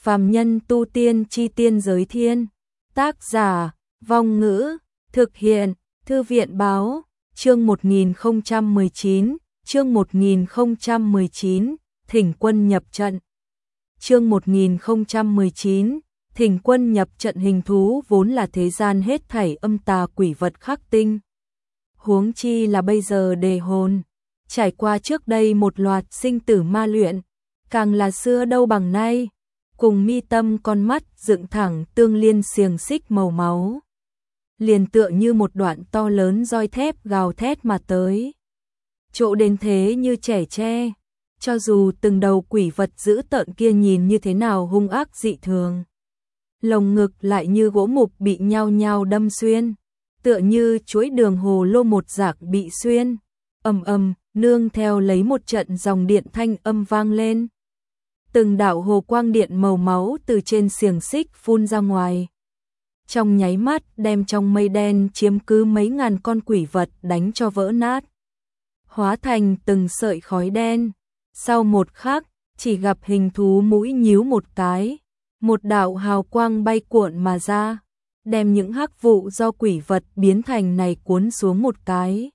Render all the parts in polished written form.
Phàm nhân tu tiên chi tiên giới thiên. Tác giả, Vong Ngữ, thực hiện, Thư viện báo, chương 1019, chương 1019, thỉnh quân nhập trận. Chương 1019, thỉnh quân nhập trận. Hình thú vốn là thế gian hết thảy âm tà quỷ vật khắc tinh. Huống chi là bây giờ đề hồn, trải qua trước đây một loạt sinh tử ma luyện, càng là xưa đâu bằng nay, cùng mi tâm con mắt dựng thẳng tương liên xiềng xích màu máu. Liền tựa như một đoạn to lớn roi thép gào thét mà tới. Chỗ đến thế như trẻ tre, cho dù từng đầu quỷ vật dữ tợn kia nhìn như thế nào hung ác dị thường. Lồng ngực lại như gỗ mục bị nhao nhao đâm xuyên, tựa như chuỗi đường hồ lô một rạc bị xuyên. Ầm ầm, nương theo lấy một trận dòng điện thanh âm vang lên. Từng đạo hồ quang điện màu máu từ trên xiềng xích phun ra ngoài. Trong nháy mắt đem trong mây đen chiếm cứ mấy ngàn con quỷ vật đánh cho vỡ nát. Hóa thành từng sợi khói đen. Sau một khắc, chỉ gặp hình thú mũi nhíu một cái. Một đạo hào quang bay cuộn mà ra, đem những hắc vụ do quỷ vật biến thành này cuốn xuống một cái.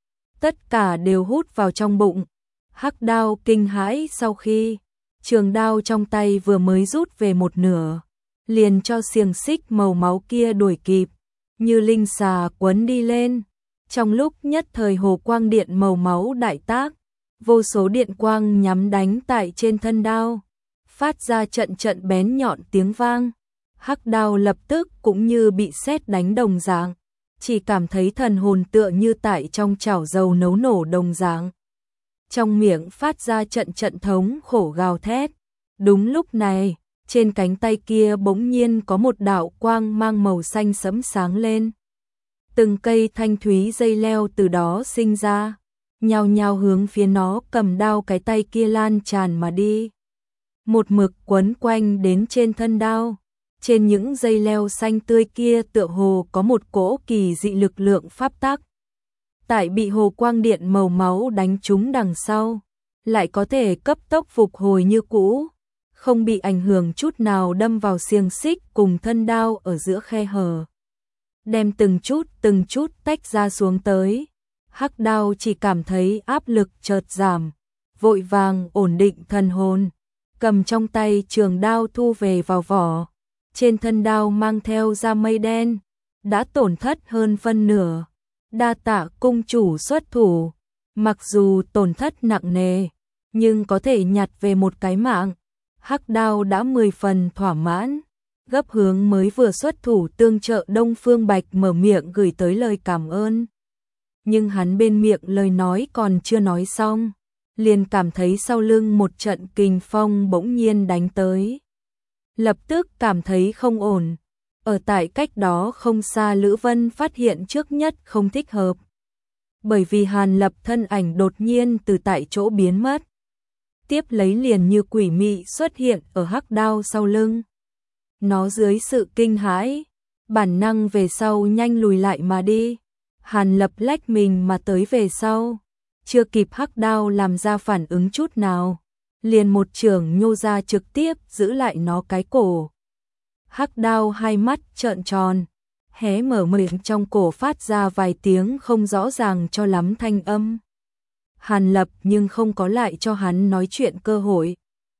Tất cả đều hút vào trong bụng. Hắc đao kinh hãi sau khi trường đao trong tay vừa mới rút về một nửa, liền cho xiềng xích màu máu kia đuổi kịp, như linh xà quấn đi lên. Trong lúc nhất thời hồ quang điện màu máu đại tác, vô số điện quang nhắm đánh tại trên thân đao, phát ra trận trận bén nhọn tiếng vang. Hắc đao lập tức cũng như bị sét đánh đồng dạng, chỉ cảm thấy thần hồn tựa như tại trong chảo dầu nấu nổ đồng dạng. Trong miệng phát ra trận trận thống khổ gào thét. Đúng lúc này, trên cánh tay kia bỗng nhiên có một đạo quang mang màu xanh sẫm sáng lên. Từng cây thanh thúy dây leo từ đó sinh ra, nhao nhao hướng phía nó cầm đao cái tay kia lan tràn mà đi. Một mực quấn quanh đến trên thân đao. Trên những dây leo xanh tươi kia tựa hồ có một cỗ kỳ dị lực lượng pháp tắc. Tại bị hồ quang điện màu máu đánh trúng đằng sau, lại có thể cấp tốc phục hồi như cũ, không bị ảnh hưởng chút nào đâm vào xiềng xích cùng thân đao ở giữa khe hở. Đem từng chút tách ra xuống tới. Hắc đao chỉ cảm thấy áp lực chợt giảm, vội vàng ổn định thần hồn, cầm trong tay trường đao thu về vào vỏ. Trên thân đao mang theo ra mây đen, đã tổn thất hơn phân nửa. Đa tạ cung chủ xuất thủ, mặc dù tổn thất nặng nề, nhưng có thể nhặt về một cái mạng. Hắc đao đã 10 phần thỏa mãn, gấp hướng mới vừa xuất thủ tương trợ Đông Phương Bạch mở miệng gửi tới lời cảm ơn. Nhưng hắn bên miệng lời nói còn chưa nói xong, liền cảm thấy sau lưng một trận kình phong bỗng nhiên đánh tới. Lập tức cảm thấy không ổn. Ở tại cách đó không xa Lữ Vân phát hiện trước nhất không thích hợp. Bởi vì Hàn Lập thân ảnh đột nhiên từ tại chỗ biến mất. Tiếp lấy liền như quỷ mị xuất hiện ở hắc đao sau lưng. Nó dưới sự kinh hãi, bản năng về sau nhanh lùi lại mà đi. Hàn Lập lách mình mà tới về sau. Chưa kịp hắc đao làm ra phản ứng chút nào, liền một chưởng nhô ra trực tiếp giữ lại nó cái cổ. Hắc đao hai mắt trợn tròn, hé mở miệng trong cổ phát ra vài tiếng không rõ ràng cho lắm thanh âm. Hàn Lập nhưng không có lại cho hắn nói chuyện cơ hội.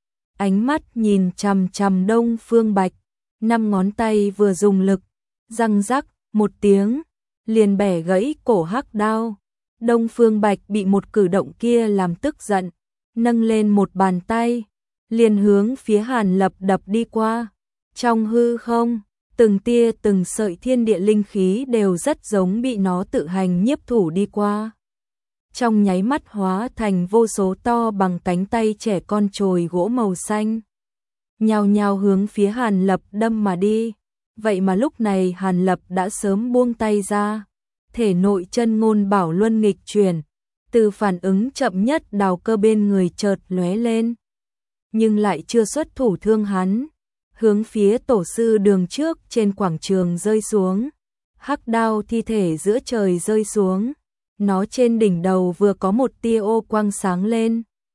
Ánh mắt nhìn chằm chằm Đông Phương Bạch, 5 ngón tay vừa dùng lực, răng rắc một tiếng, liền bẻ gãy cổ hắc đao. Đông Phương Bạch bị một cử động kia làm tức giận, nâng lên một bàn tay, liền hướng phía Hàn Lập đập đi qua. Trong hư không, từng tia từng sợi thiên địa linh khí đều rất giống bị nó tự hành nhiếp thủ đi qua. Trong nháy mắt hóa thành vô số to bằng cánh tay trẻ con chồi gỗ màu xanh, nhao nhao hướng phía Hàn Lập đâm mà đi. Vậy mà lúc này Hàn Lập đã sớm buông tay ra, thể nội chân ngôn bảo luân nghịch chuyển, từ phản ứng chậm nhất đào cơ bên người chợt lóe lên, nhưng lại chưa xuất thủ thương hắn, hướng phía tổ sư đường trước trên quảng trường rơi xuống. Hắc đao thi thể giữa trời rơi xuống, nó trên đỉnh đầu vừa có một tia ô quang sáng lên.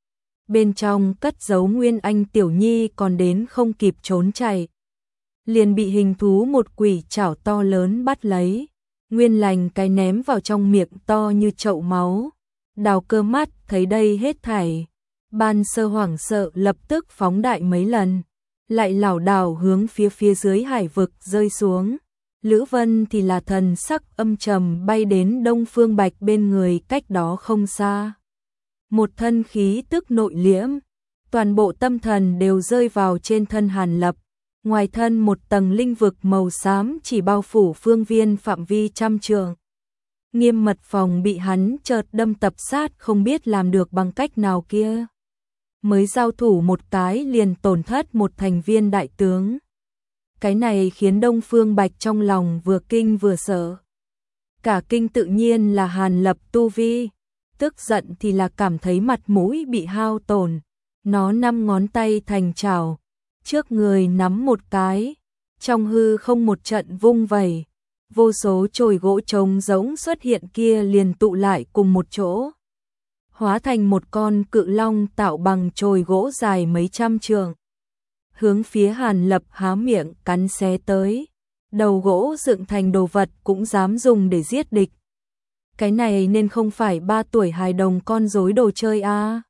bên trong cất giấu Nguyên Anh tiểu nhi còn đến không kịp trốn chạy. Liền bị hình thú một quỷ chảo to lớn bắt lấy, Nguyên Lành cái ném vào trong miệng to như chậu máu. Đào Cơ mắt thấy đây hết thảy, ban sơ hoảng sợ lập tức phóng đại mấy lần, lại lảo đảo hướng phía dưới hải vực rơi xuống. Lữ Vân thì là thần sắc âm trầm bay đến Đông Phương Bạch bên người cách đó không xa. Một thân khí tức nội liễm, toàn bộ tâm thần đều rơi vào trên thân Hàn Lập. Ngoài thân một tầng linh vực màu xám chỉ bao phủ phương viên phạm vi trăm trượng. Nghiêm mật phòng bị hắn chợt đâm tập sát không biết làm được bằng cách nào kia. Mới giao thủ một cái liền tổn thất một thành viên đại tướng. Cái này khiến Đông Phương Bạch trong lòng vừa kinh vừa sợ. Cả kinh tự nhiên là Hàn Lập tu vi, tức giận thì là cảm thấy mặt mũi bị hao tổn. Nó 5 ngón tay thành chảo, trước người nắm một cái, trong hư không một trận vung vẩy, vô số chồi gỗ trống rỗng xuất hiện kia liền tụ lại cùng một chỗ, hóa thành một con cự long tạo bằng chồi gỗ dài mấy trăm trượng. Hướng phía Hàn Lập há miệng cắn xé tới, đầu gỗ dựng thành đồ vật cũng dám dùng để giết địch. Cái này nên không phải 3 tuổi hài đồng con rối đồ chơi à.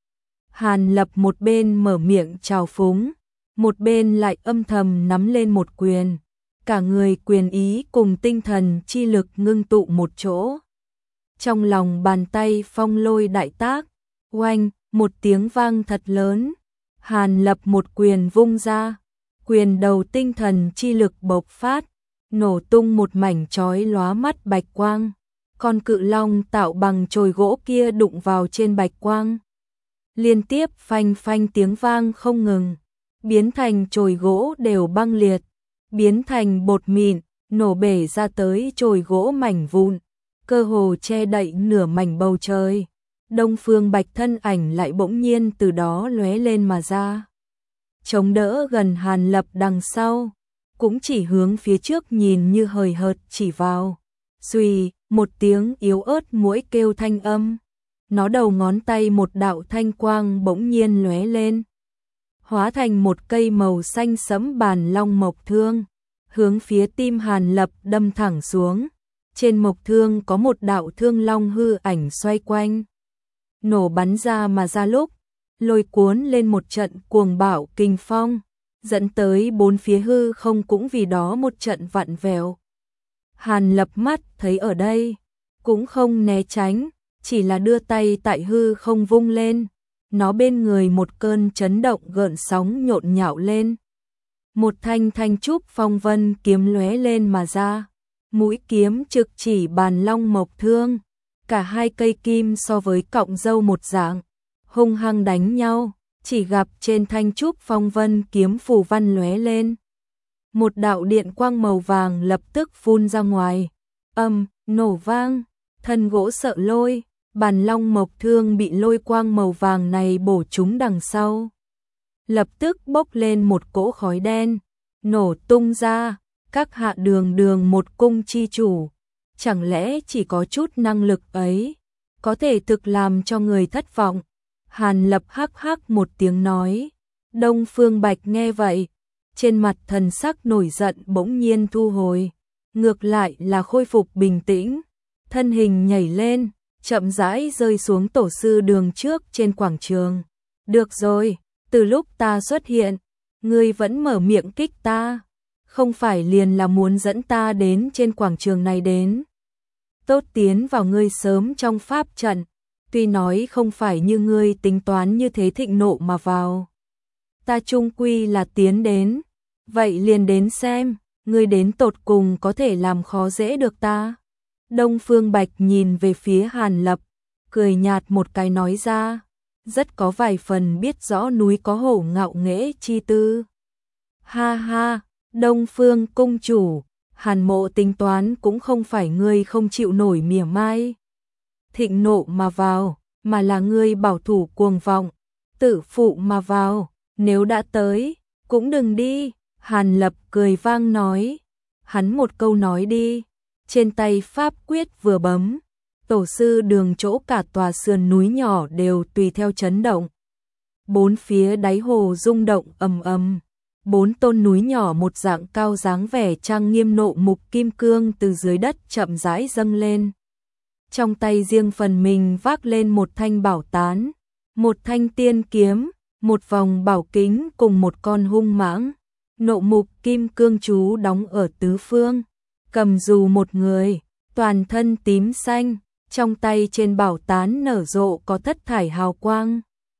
Hàn Lập một bên mở miệng trào phúng, một bên lại âm thầm nắm lên một quyền. Cả người quyền ý cùng tinh thần chi lực ngưng tụ một chỗ. Trong lòng bàn tay phong lôi đại tác, oanh, một tiếng vang thật lớn. Hàn Lập một quyền vung ra, quyền đầu tinh thần chi lực bộc phát, nổ tung một mảnh chói lóa mắt bạch quang. Con cự long tạo bằng chồi gỗ kia đụng vào trên bạch quang. Liên tiếp phanh phanh tiếng vang không ngừng, biến thành chồi gỗ đều băng liệt, biến thành bột mịn, nổ bể ra tới chồi gỗ mảnh vụn, cơ hồ che đậy nửa mảnh bầu trời. Đông Phương Bạch thân ảnh lại bỗng nhiên từ đó lóe lên mà ra. Chống đỡ gần Hàn Lập đằng sau, cũng chỉ hướng phía trước nhìn như hời hợt chỉ vào. Xuy, một tiếng yếu ớt muỗi kêu thanh âm. Nó đầu ngón tay một đạo thanh quang bỗng nhiên lóe lên, hóa thành một cây màu xanh sẫm bàn long mộc thương, hướng phía tim Hàn Lập đâm thẳng xuống. Trên mộc thương có một đạo thương long hư ảnh xoay quanh, nổ bắn ra mà ra lúc, lôi cuốn lên một trận cuồng bạo kinh phong, dẫn tới bốn phía hư không cũng vì đó một trận vặn vẹo. Hàn Lập mắt thấy ở đây, cũng không né tránh, chỉ là đưa tay tại hư không vung lên, nó bên người một cơn chấn động gợn sóng nhộn nhạo lên. Một thanh thanh trúc phong vân kiếm lóe lên mà ra, mũi kiếm trực chỉ bàn long mộc thương, cả hai cây kim so với cọng dâu một dạng, hung hăng đánh nhau, chỉ gặp trên thanh trúc phong vân kiếm phù văn lóe lên. Một đạo điện quang màu vàng lập tức phun ra ngoài, nổ vang, thân gỗ sợ lôi, bàn long mộc thương bị lôi quang màu vàng này bổ trúng đằng sau. Lập tức bốc lên một cỗ khói đen, nổ tung ra, các hạ đường đường một cung chi chủ. Chẳng lẽ chỉ có chút năng lực ấy, có thể thực làm cho người thất vọng. Hàn Lập hắc hắc một tiếng nói. Đông Phương Bạch nghe vậy, trên mặt thần sắc nổi giận bỗng nhiên thu hồi, ngược lại là khôi phục bình tĩnh, thân hình nhảy lên, chậm rãi rơi xuống tổ sư đường trước trên quảng trường. Được rồi, từ lúc ta xuất hiện, ngươi vẫn mở miệng kích ta, không phải liền là muốn dẫn ta đến trên quảng trường này đến. Tốt tiến vào ngươi sớm trong pháp trận, tuy nói không phải như ngươi tính toán như thế thịnh nộ mà vào. Ta chung quy là tiến đến, vậy liền đến xem, ngươi đến tột cùng có thể làm khó dễ được ta. Đông Phương Bạch nhìn về phía Hàn Lập, cười nhạt một cái nói ra, rất có vài phần biết rõ núi có hổ ngạo nghễ chi tư. Ha ha, Đông Phương cung chủ, Hàn mộ tính toán cũng không phải ngươi không chịu nổi mỉa mai thịnh nộ mà vào, mà là ngươi bảo thủ cuồng vọng, tự phụ mà vào, nếu đã tới, cũng đừng đi. Hàn Lập cười vang nói, hắn một câu nói đi, trên tay pháp quyết vừa bấm, tổ sư đường chỗ cả tòa sườn núi nhỏ đều tùy theo chấn động. bốn phía đáy hồ rung động ầm ầm. Bốn tôn núi nhỏ một dạng cao dáng vẻ trang nghiêm nộ mục kim cương từ dưới đất chậm rãi dâng lên. Trong tay riêng phần mình vác lên một thanh bảo tán, một thanh tiên kiếm, một vòng bảo kính cùng một con hung mãng. Nộ mục kim cương chú đóng ở tứ phương, cầm dù một người, toàn thân tím xanh, trong tay trên bảo tán nở rộ có thất thải hào quang.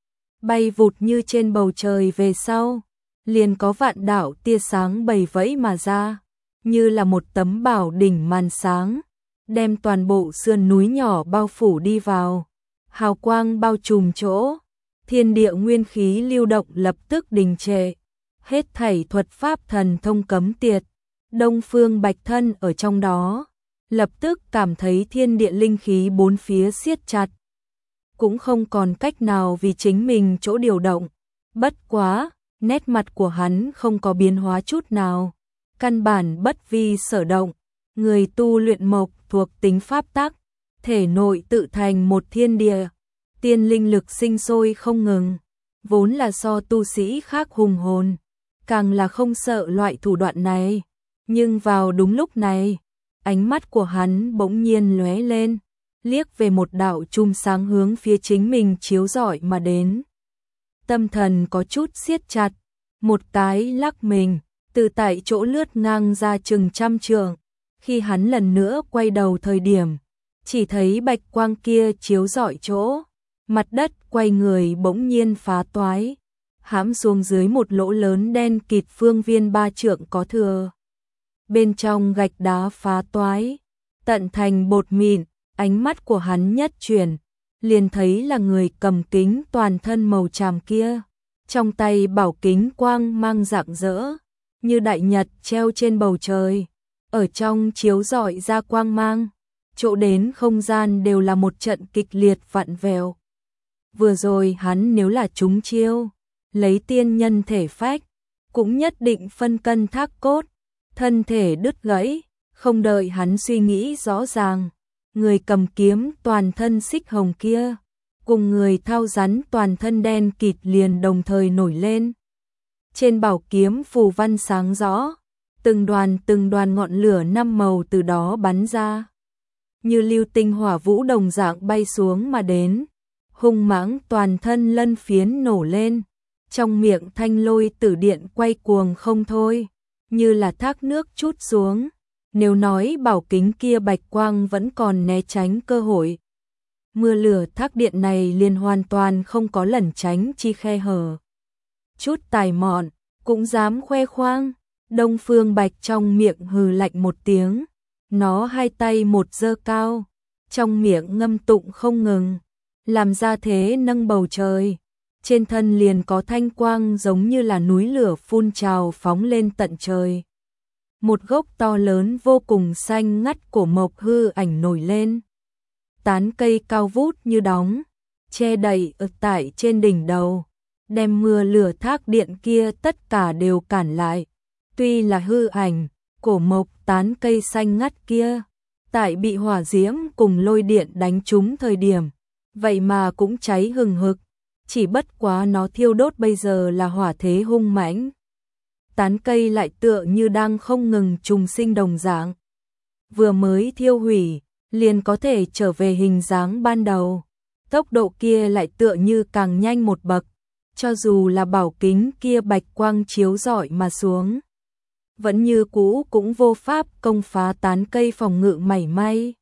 Bay vụt như trên bầu trời về sau, liền có vạn đạo tia sáng bầy vẫy mà ra, như là một tấm bảo đỉnh màn sáng, đem toàn bộ sườn núi nhỏ bao phủ đi vào. Hào quang bao trùm chỗ, thiên địa nguyên khí lưu động lập tức đình trệ, hết thảy thuật pháp thần thông cấm tiệt. Đông Phương Bạch thân ở trong đó, lập tức cảm thấy thiên địa linh khí bốn phía siết chặt, cũng không còn cách nào vì chính mình chỗ điều động. Bất quá, nét mặt của hắn không có biến hóa chút nào, căn bản bất vi sở động. Người tu luyện mộc thuộc tính pháp tắc, thể nội tự thành một thiên địa, tiên linh lực sinh sôi không ngừng, vốn là so tu sĩ khác hùng hồn, càng là không sợ loại thủ đoạn này. Nhưng vào đúng lúc này, ánh mắt của hắn bỗng nhiên lóe lên, liếc về một đạo chùm sáng hướng phía chính mình chiếu rọi mà đến. Tâm thần có chút siết chặt, một cái lắc mình, từ tại chỗ lướt ngang ra chừng trăm trượng. Khi hắn lần nữa quay đầu thời điểm, chỉ thấy bạch quang kia chiếu rọi chỗ, mặt đất quay người bỗng nhiên phá toái, hãm xuống dưới một lỗ lớn đen kịt phương viên 3 trượng có thừa. Bên trong gạch đá phá toái, tận thành bột mịn, ánh mắt của hắn nhất chuyển, liền thấy là người cầm kính toàn thân màu tràm kia, trong tay bảo kính quang mang rạng rỡ, như đại nhật treo trên bầu trời, ở trong chiếu rọi ra quang mang, chỗ đến không gian đều là một trận kịch liệt vặn vẹo. Vừa rồi hắn nếu là trúng chiêu, lấy tiên nhân thể phách, cũng nhất định phân cân thác cốt, thân thể đứt gãy. Không đợi hắn suy nghĩ rõ ràng, người cầm kiếm toàn thân xích hồng kia, cùng người thao rắn toàn thân đen kịt liền đồng thời nổi lên. Trên bảo kiếm phù văn sáng rõ, từng đoàn ngọn lửa 5 màu từ đó bắn ra, như lưu tinh hỏa vũ đồng dạng bay xuống mà đến. Hung mãng toàn thân lân phiến nổ lên, trong miệng thanh lôi tử điện quay cuồng không thôi, như là thác nước trút xuống. Nếu nói bảo kính kia bạch quang vẫn còn né tránh cơ hội, mưa lửa thác điện này liền hoàn toàn không có lẩn tránh chi khe hở. Chút tài mọn, cũng dám khoe khoang. Đông Phương Bạch trong miệng hừ lạnh một tiếng, nó hai tay một giơ cao, trong miệng ngâm tụng không ngừng, làm ra thế nâng bầu trời. Trên thân liền có thanh quang giống như là núi lửa phun trào phóng lên tận trời. Một gốc to lớn vô cùng xanh ngắt cổ mộc hư ảnh nổi lên. Tán cây cao vút như đóng, che đậy ở tại trên đỉnh đầu, đem mưa lửa thác điện kia tất cả đều cản lại. Tuy là hư ảnh, cổ mộc tán cây xanh ngắt kia, tại bị hỏa diễm cùng lôi điện đánh trúng thời điểm, vậy mà cũng cháy hừng hực, chỉ bất quá nó thiêu đốt bây giờ là hỏa thế hung mãnh. Tán cây lại tựa như đang không ngừng trùng sinh đồng dạng. Vừa mới thiêu hủy, liền có thể trở về hình dáng ban đầu. Tốc độ kia lại tựa như càng nhanh một bậc, cho dù là bảo kính kia bạch quang chiếu rọi mà xuống, vẫn như cũ cũng vô pháp công phá tán cây phòng ngự mảy may.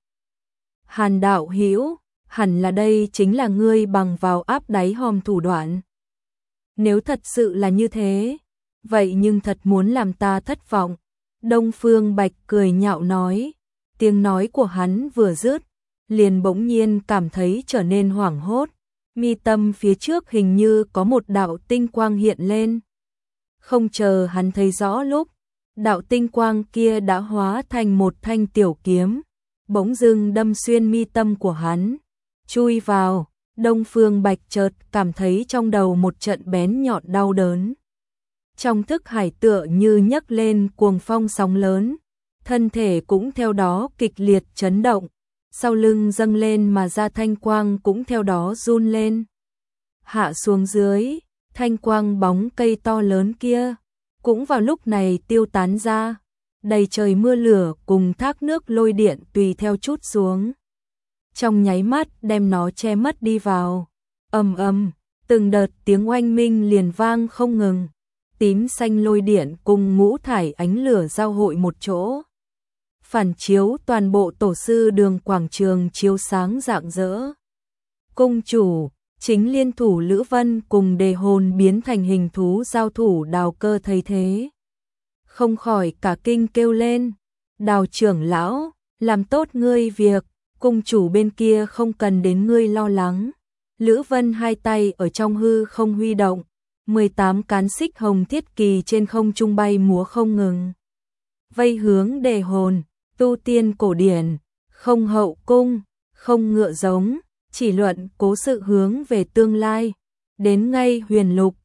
Hàn đạo hữu, hẳn là đây chính là ngươi bằng vào áp đáy hòm thủ đoạn. Nếu thật sự là như thế, vậy nhưng thật muốn làm ta thất vọng. Đông Phương Bạch cười nhạo nói, tiếng nói của hắn vừa dứt, liền bỗng nhiên cảm thấy trở nên hoảng hốt, mi tâm phía trước hình như có một đạo tinh quang hiện lên. Không chờ hắn thấy rõ lúc, đạo tinh quang kia đã hóa thành một thanh tiểu kiếm, bỗng dưng đâm xuyên mi tâm của hắn, chui vào. Đông Phương Bạch chợt cảm thấy trong đầu một trận bén nhọn đau đớn. Trong thức hải tựa như nhấc lên cuồng phong sóng lớn, thân thể cũng theo đó kịch liệt chấn động, sau lưng dâng lên mà ra thanh quang cũng theo đó run lên. Hạ xuống dưới, thanh quang bóng cây to lớn kia cũng vào lúc này tiêu tán ra, đầy trời mưa lửa cùng thác nước lôi điện tùy theo chút xuống. Trong nháy mắt đem nó che mất đi vào. Ầm ầm, từng đợt tiếng oanh minh liền vang không ngừng. Tím xanh lôi điện cùng ngũ thải ánh lửa giao hội một chỗ. Phản chiếu toàn bộ tổ sư đường quảng trường chiếu sáng rạng rỡ. Cung chủ, chính liên thủ Lữ Vân cùng đề hồn biến thành hình thú giao thủ Đào Cơ thấy thế. Không khỏi cả kinh kêu lên, Đào trưởng lão, làm tốt ngươi việc, cung chủ bên kia không cần đến ngươi lo lắng. Lữ Vân hai tay ở trong hư không huy động, 18 cán xích hồng thiết kỳ trên không trung bay múa không ngừng. Vây hướng đề hồn, tu tiên cổ điển, không hậu cung, không ngựa giống, chỉ luận cố sự hướng về tương lai. Đến ngay huyền lục,